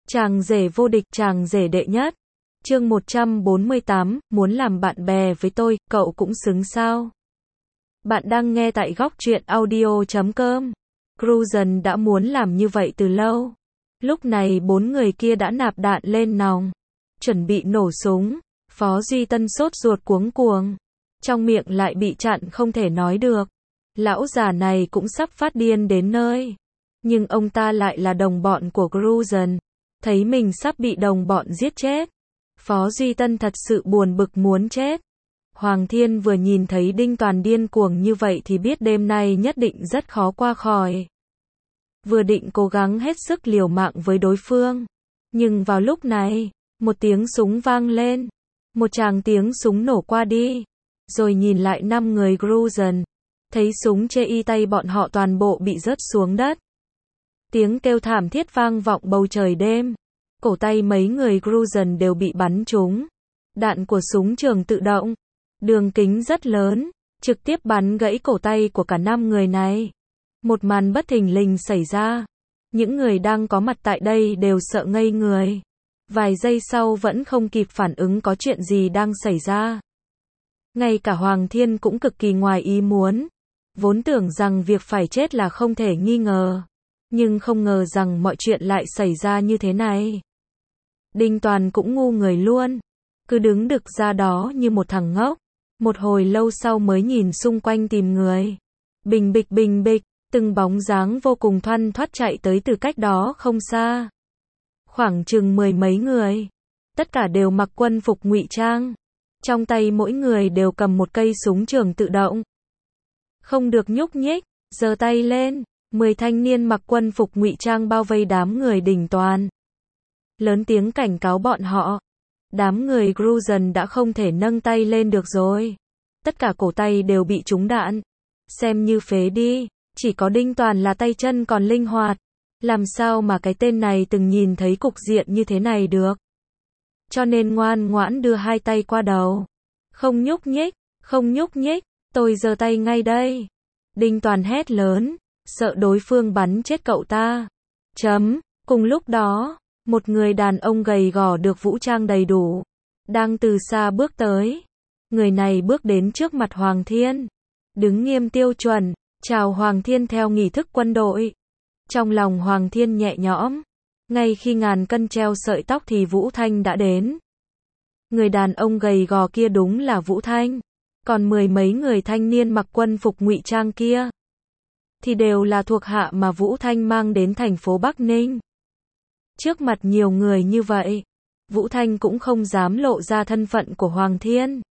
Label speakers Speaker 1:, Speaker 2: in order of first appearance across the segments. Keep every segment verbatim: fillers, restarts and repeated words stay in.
Speaker 1: Chàng rể vô địch, chàng rể đệ nhất. Chương một trăm bốn mươi tám, muốn làm bạn bè với tôi, cậu cũng xứng sao? Bạn đang nghe tại góc truyện audio chấm com. Cruzen đã muốn làm như vậy từ lâu. Lúc này bốn người kia đã nạp đạn lên nòng, chuẩn bị nổ súng. Phó Duy Tân sốt ruột cuống cuồng, trong miệng lại bị chặn không thể nói được. Lão già này cũng sắp phát điên đến nơi. Nhưng ông ta lại là đồng bọn của Cruzen, thấy mình sắp bị đồng bọn giết chết. Phó Duy Tân thật sự buồn bực muốn chết. Hoàng Thiên vừa nhìn thấy Đinh Toàn điên cuồng như vậy thì biết đêm nay nhất định rất khó qua khỏi. Vừa định cố gắng hết sức liều mạng với đối phương. Nhưng vào lúc này, một tiếng súng vang lên. Một tràng tiếng súng nổ qua đi. Rồi nhìn lại năm người Cruzen. Thấy súng chê y tay bọn họ toàn bộ bị rớt xuống đất. Tiếng kêu thảm thiết vang vọng bầu trời đêm. Cổ tay mấy người Cruzen đều bị bắn trúng. Đạn của súng trường tự động, đường kính rất lớn, trực tiếp bắn gãy cổ tay của cả năm người này. Một màn bất thình lình xảy ra. Những người đang có mặt tại đây đều sợ ngây người. Vài giây sau vẫn không kịp phản ứng có chuyện gì đang xảy ra. Ngay cả Hoàng Thiên cũng cực kỳ ngoài ý muốn. Vốn tưởng rằng việc phải chết là không thể nghi ngờ. Nhưng không ngờ rằng mọi chuyện lại xảy ra như thế này. Đinh Toàn cũng ngu người luôn. Cứ đứng đực ra đó như một thằng ngốc. Một hồi lâu sau mới nhìn xung quanh tìm người. Bình bịch bình bịch, từng bóng dáng vô cùng thoăn thoắt chạy tới từ cách đó không xa. Khoảng chừng mười mấy người. Tất cả đều mặc quân phục ngụy trang. Trong tay mỗi người đều cầm một cây súng trường tự động. Không được nhúc nhích, giơ tay lên. Mười thanh niên mặc quân phục ngụy trang bao vây đám người Đinh Toàn. Lớn tiếng cảnh cáo bọn họ. Đám người Cruzen đã không thể nâng tay lên được rồi. Tất cả cổ tay đều bị trúng đạn. Xem như phế đi. Chỉ có Đinh Toàn là tay chân còn linh hoạt. Làm sao mà cái tên này từng nhìn thấy cục diện như thế này được. Cho nên ngoan ngoãn đưa hai tay qua đầu. Không nhúc nhích, không nhúc nhích, tôi giơ tay ngay đây. Đinh Toàn hét lớn, sợ đối phương bắn chết cậu ta. Chấm, cùng lúc đó, một người đàn ông gầy gò được vũ trang đầy đủ, đang từ xa bước tới. Người này bước đến trước mặt Hoàng Thiên, đứng nghiêm tiêu chuẩn, chào Hoàng Thiên theo nghi thức quân đội. Trong lòng Hoàng Thiên nhẹ nhõm, ngay khi ngàn cân treo sợi tóc thì Vũ Thanh đã đến. Người đàn ông gầy gò kia đúng là Vũ Thanh, còn mười mấy người thanh niên mặc quân phục ngụy trang kia thì đều là thuộc hạ mà Vũ Thanh mang đến thành phố Bắc Ninh. Trước mặt nhiều người như vậy, Vũ Thanh cũng không dám lộ ra thân phận của Hoàng Thiên.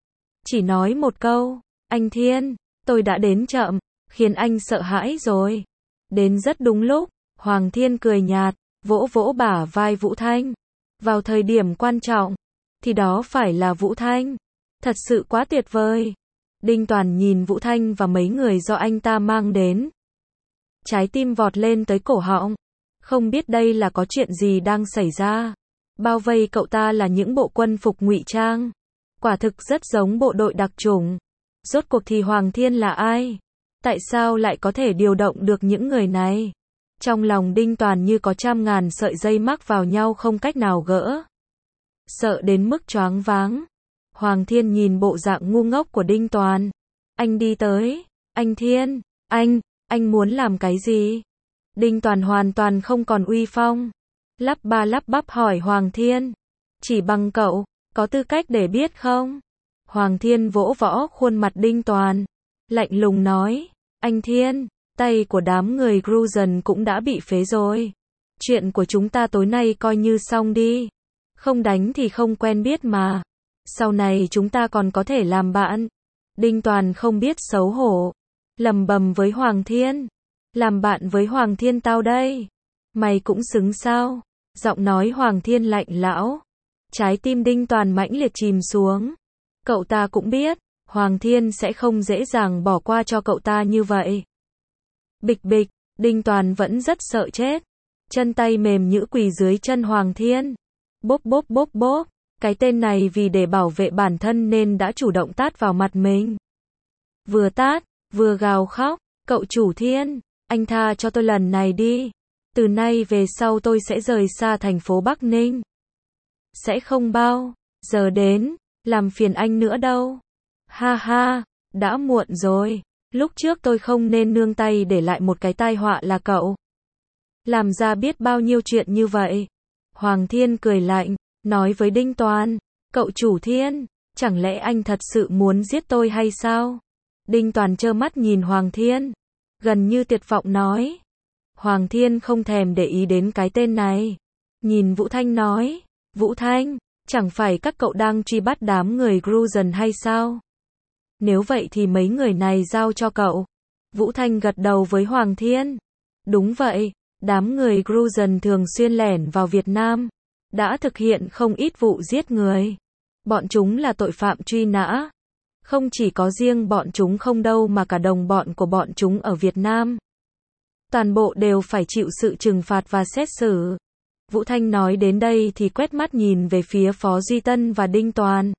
Speaker 1: Chỉ nói một câu, anh Thiên, tôi đã đến chậm, khiến anh sợ hãi rồi. Đến rất đúng lúc, Hoàng Thiên cười nhạt, vỗ vỗ bả vai Vũ Thanh. Vào thời điểm quan trọng, thì đó phải là Vũ Thanh. Thật sự quá tuyệt vời. Đinh Toàn nhìn Vũ Thanh và mấy người do anh ta mang đến. Trái tim vọt lên tới cổ họng. Không biết đây là có chuyện gì đang xảy ra. Bao vây cậu ta là những bộ quân phục ngụy trang. Quả thực rất giống bộ đội đặc chủng. Rốt cuộc thì Hoàng Thiên là ai? Tại sao lại có thể điều động được những người này? Trong lòng Đinh Toàn như có trăm ngàn sợi dây mắc vào nhau không cách nào gỡ. Sợ đến mức choáng váng. Hoàng Thiên nhìn bộ dạng ngu ngốc của Đinh Toàn. Anh đi tới. Anh Thiên, anh, anh muốn làm cái gì? Đinh Toàn hoàn toàn không còn uy phong. Lắp ba lắp bắp hỏi Hoàng Thiên. Chỉ bằng cậu, có tư cách để biết không? Hoàng Thiên vỗ võ khuôn mặt Đinh Toàn. Lạnh lùng nói. Anh Thiên, tay của đám người Cruzen cũng đã bị phế rồi. Chuyện của chúng ta tối nay coi như xong đi. Không đánh thì không quen biết mà. Sau này chúng ta còn có thể làm bạn. Đinh Toàn không biết xấu hổ. Lầm bầm với Hoàng Thiên. Làm bạn với Hoàng Thiên tao đây. Mày cũng xứng sao? Giọng nói Hoàng Thiên lạnh lẽo. Trái tim Đinh Toàn mãnh liệt chìm xuống. Cậu ta cũng biết, Hoàng Thiên sẽ không dễ dàng bỏ qua cho cậu ta như vậy. Bịch bịch, Đinh Toàn vẫn rất sợ chết. Chân tay mềm nhũn quỳ dưới chân Hoàng Thiên. Bốp bốp bốp bốp. Cái tên này vì để bảo vệ bản thân nên đã chủ động tát vào mặt mình. Vừa tát, vừa gào khóc. Cậu chủ Thiên, anh tha cho tôi lần này đi. Từ nay về sau tôi sẽ rời xa thành phố Bắc Ninh. Sẽ không bao giờ đến làm phiền anh nữa đâu. Ha ha, đã muộn rồi. Lúc trước tôi không nên nương tay để lại một cái tai họa là cậu. Làm ra biết bao nhiêu chuyện như vậy. Hoàng Thiên cười lạnh, nói với Đinh Toàn, cậu chủ Thiên, chẳng lẽ anh thật sự muốn giết tôi hay sao? Đinh Toàn trơ mắt nhìn Hoàng Thiên, gần như tuyệt vọng nói. Hoàng Thiên không thèm để ý đến cái tên này. Nhìn Vũ Thanh nói, Vũ Thanh, chẳng phải các cậu đang truy bắt đám người Gruson hay sao? Nếu vậy thì mấy người này giao cho cậu. Vũ Thanh gật đầu với Hoàng Thiên. Đúng vậy, đám người Gruson thường xuyên lẻn vào Việt Nam, đã thực hiện không ít vụ giết người. Bọn chúng là tội phạm truy nã. Không chỉ có riêng bọn chúng không đâu mà cả đồng bọn của bọn chúng ở Việt Nam. Toàn bộ đều phải chịu sự trừng phạt và xét xử. Vũ Thanh nói đến đây thì quét mắt nhìn về phía Phó Duy Tân và Đinh Toàn.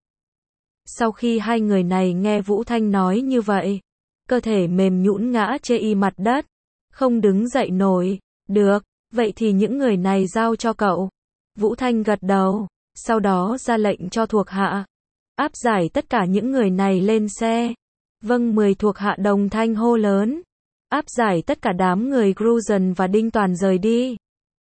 Speaker 1: Sau khi hai người này nghe Vũ Thanh nói như vậy, cơ thể mềm nhũn ngã chê y mặt đất, không đứng dậy nổi. Được, vậy thì những người này giao cho cậu. Vũ Thanh gật đầu, sau đó ra lệnh cho thuộc hạ áp giải tất cả những người này lên xe. Vâng, mười thuộc hạ đồng thanh hô lớn. Áp giải tất cả đám người Gruson và Đinh Toàn rời đi.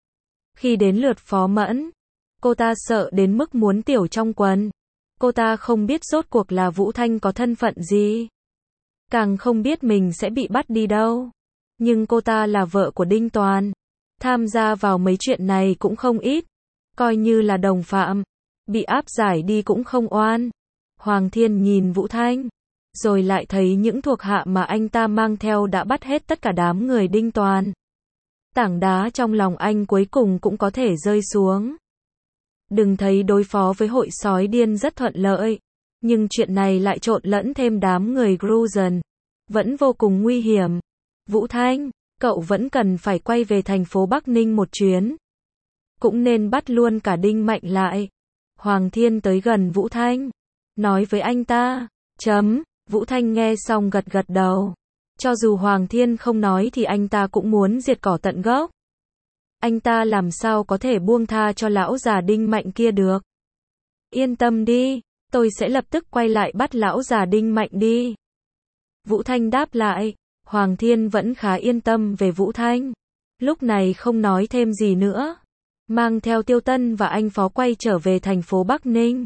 Speaker 1: Khi đến lượt Phó Mẫn, cô ta sợ đến mức muốn tiểu trong quần. Cô ta không biết rốt cuộc là Vũ Thanh có thân phận gì. Càng không biết mình sẽ bị bắt đi đâu. Nhưng cô ta là vợ của Đinh Toàn. Tham gia vào mấy chuyện này cũng không ít. Coi như là đồng phạm. Bị áp giải đi cũng không oan. Hoàng Thiên nhìn Vũ Thanh. Rồi lại thấy những thuộc hạ mà anh ta mang theo đã bắt hết tất cả đám người Đinh Toàn. Tảng đá trong lòng anh cuối cùng cũng có thể rơi xuống. Đừng thấy đối phó với hội sói điên rất thuận lợi. Nhưng chuyện này lại trộn lẫn thêm đám người Gruson. Vẫn vô cùng nguy hiểm. Vũ Thanh, cậu vẫn cần phải quay về thành phố Bắc Ninh một chuyến. Cũng nên bắt luôn cả Đinh Mạnh lại. Hoàng Thiên tới gần Vũ Thanh. Nói với anh ta. Chấm. Vũ Thanh nghe xong gật gật đầu. Cho dù Hoàng Thiên không nói thì anh ta cũng muốn diệt cỏ tận gốc. Anh ta làm sao có thể buông tha cho lão già Đinh Mạnh kia được. Yên tâm đi, tôi sẽ lập tức quay lại bắt lão già Đinh Mạnh đi. Vũ Thanh đáp lại. Hoàng Thiên vẫn khá yên tâm về Vũ Thanh. Lúc này không nói thêm gì nữa. Mang theo Tiêu Tân và anh Phó quay trở về thành phố Bắc Ninh.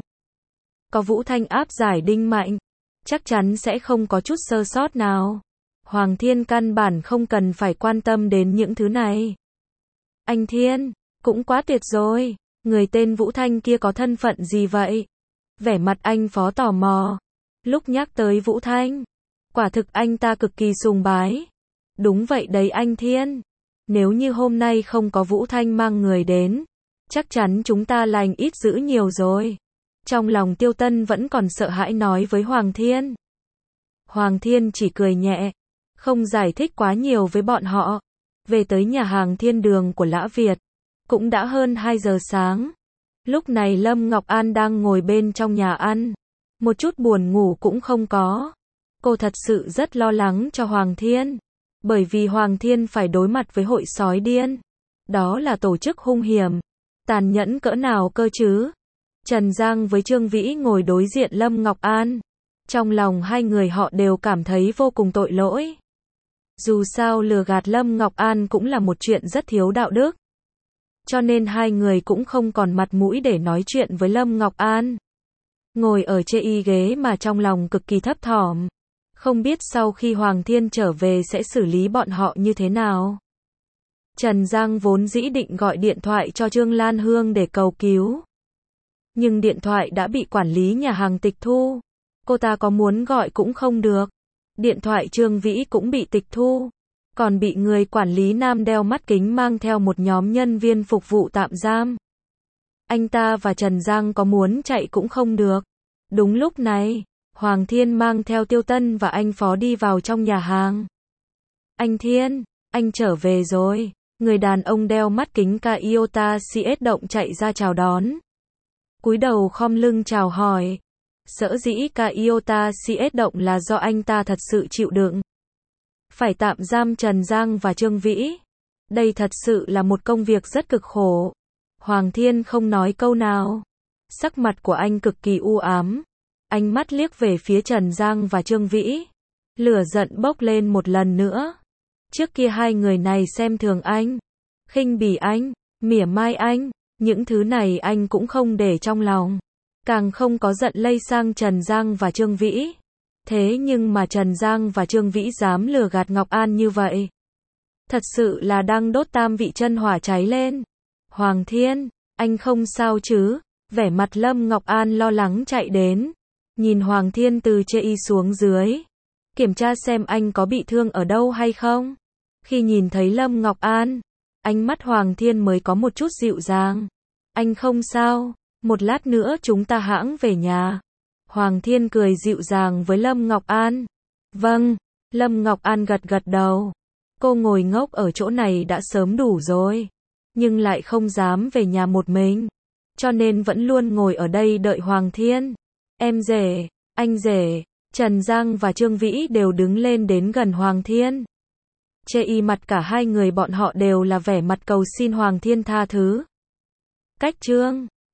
Speaker 1: Có Vũ Thanh áp giải Đinh Mạnh, chắc chắn sẽ không có chút sơ sót nào. Hoàng Thiên căn bản không cần phải quan tâm đến những thứ này. Anh Thiên, cũng quá tuyệt rồi. Người tên Vũ Thanh kia có thân phận gì vậy? Vẻ mặt anh Phó tò mò. Lúc nhắc tới Vũ Thanh, quả thực anh ta cực kỳ sùng bái. Đúng vậy đấy anh Thiên. Nếu như hôm nay không có Vũ Thanh mang người đến, chắc chắn chúng ta lành ít dữ nhiều rồi. Trong lòng Tiêu Tân vẫn còn sợ hãi nói với Hoàng Thiên. Hoàng Thiên chỉ cười nhẹ, không giải thích quá nhiều với bọn họ. Về tới nhà hàng Thiên Đường của Lã Việt, cũng đã hơn hai giờ sáng. Lúc này Lâm Ngọc An đang ngồi bên trong nhà ăn, một chút buồn ngủ cũng không có. Cô thật sự rất lo lắng cho Hoàng Thiên, bởi vì Hoàng Thiên phải đối mặt với hội sói điên. Đó là tổ chức hung hiểm, tàn nhẫn cỡ nào cơ chứ? Trần Giang với Trương Vĩ ngồi đối diện Lâm Ngọc An. Trong lòng hai người họ đều cảm thấy vô cùng tội lỗi. Dù sao lừa gạt Lâm Ngọc An cũng là một chuyện rất thiếu đạo đức. Cho nên hai người cũng không còn mặt mũi để nói chuyện với Lâm Ngọc An. Ngồi ở chê y ghế mà trong lòng cực kỳ thấp thỏm. Không biết sau khi Hoàng Thiên trở về sẽ xử lý bọn họ như thế nào. Trần Giang vốn dĩ định gọi điện thoại cho Trương Lan Hương để cầu cứu. Nhưng điện thoại đã bị quản lý nhà hàng tịch thu. Cô ta có muốn gọi cũng không được. Điện thoại Trương Vĩ cũng bị tịch thu. Còn bị người quản lý nam đeo mắt kính mang theo một nhóm nhân viên phục vụ tạm giam. Anh ta và Trần Giang có muốn chạy cũng không được. Đúng lúc này, Hoàng Thiên mang theo Tiêu Tân và anh Phó đi vào trong nhà hàng. Anh Thiên, anh trở về rồi. Người đàn ông đeo mắt kính Toyota xê ét động chạy ra chào đón. Cúi đầu khom lưng chào hỏi. Sở dĩ Toyota xê ét động là do anh ta thật sự chịu đựng phải tạm giam Trần Giang và Trương Vĩ. Đây thật sự là một công việc rất cực khổ. Hoàng Thiên không nói câu nào. Sắc mặt của anh cực kỳ u ám. Ánh mắt liếc về phía Trần Giang và Trương Vĩ. Lửa giận bốc lên một lần nữa. Trước kia hai người này xem thường anh, khinh bỉ anh, mỉa mai anh, những thứ này anh cũng không để trong lòng. Càng không có giận lây sang Trần Giang và Trương Vĩ. Thế nhưng mà Trần Giang và Trương Vĩ dám lừa gạt Ngọc An như vậy. Thật sự là đang đốt tam vị chân hỏa cháy lên. Hoàng Thiên, anh không sao chứ? Vẻ mặt Lâm Ngọc An lo lắng chạy đến. Nhìn Hoàng Thiên từ chê y xuống dưới. Kiểm tra xem anh có bị thương ở đâu hay không. Khi nhìn thấy Lâm Ngọc An, ánh mắt Hoàng Thiên mới có một chút dịu dàng. Anh không sao, một lát nữa chúng ta hãng về nhà. Hoàng Thiên cười dịu dàng với Lâm Ngọc An. Vâng, Lâm Ngọc An gật gật đầu. Cô ngồi ngốc ở chỗ này đã sớm đủ rồi, nhưng lại không dám về nhà một mình, cho nên vẫn luôn ngồi ở đây đợi Hoàng Thiên. Em rể, anh rể, Trần Giang và Trương Vĩ đều đứng lên đến gần Hoàng Thiên. Chê y mặt cả hai người bọn họ đều là vẻ mặt cầu xin Hoàng Thiên tha thứ. Cách Trương